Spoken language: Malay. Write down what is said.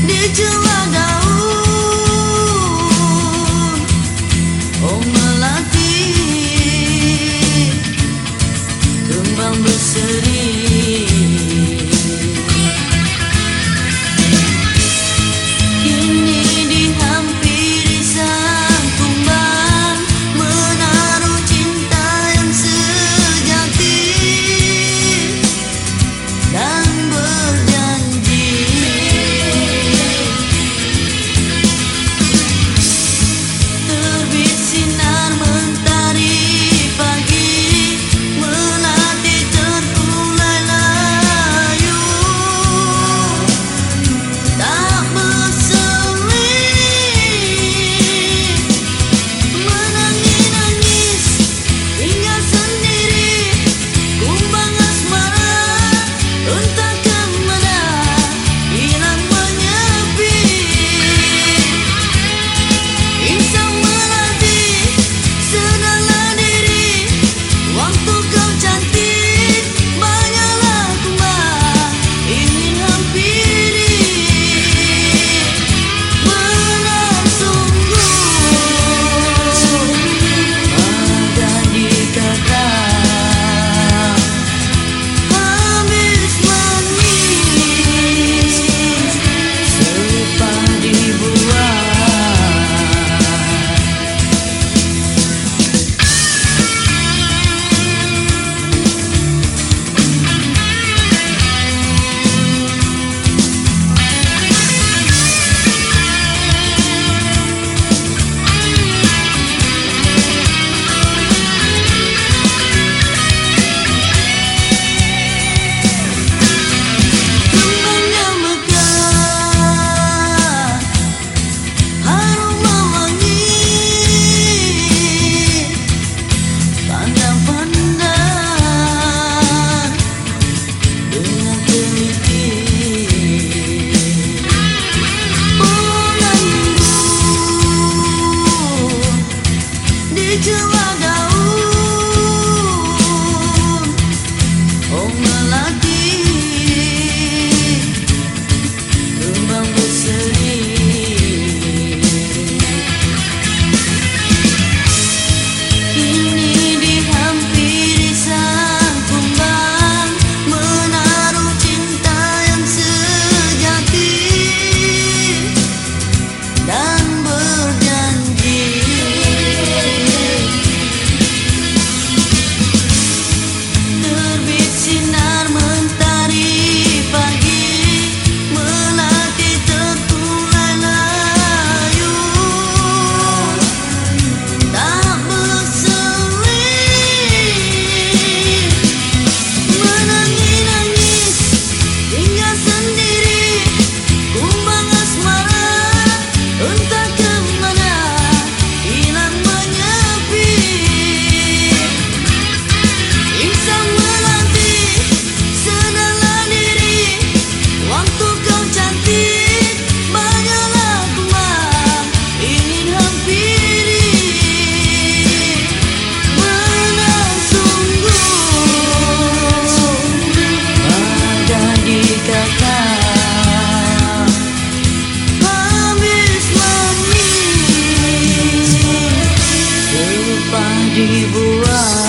di celah daun, oh melati kembang berseri. Kini dihampiri sang kumbang, menaruh cinta yang sejati dan berjanji. Terbit sinar mentari pagi, melati terkulai layu, tak berseri. Menangis-nangis tinggal sendiri, kumbang asmara entah kemana hilang menyepi. Insan melati sedalah diri, waktu kau cantik banyaklah kumbang ingin hampiri. Benar sungguh ada di kata habis manis serupa dibuat. Kembangnya mekar, harum mewangi, pandang-pandang dengan teliti. Bulan biru di celah daun, oh melati kembang berseri. Kini dihampiri sang kumbang, menaruh cinta yang sejati dan berjanji. Terbit sinar mentari pagi, melati terkulai layu, tak berseri. Menangis-nangis tinggal sendiri, kumbang asmara entah kemana hilang menyepi. Insan melati sedalah diri, waktu kau cantik banyaklah kumbang ingin hampiri. Benar sungguh ada di kata habis manis serupa dibuat.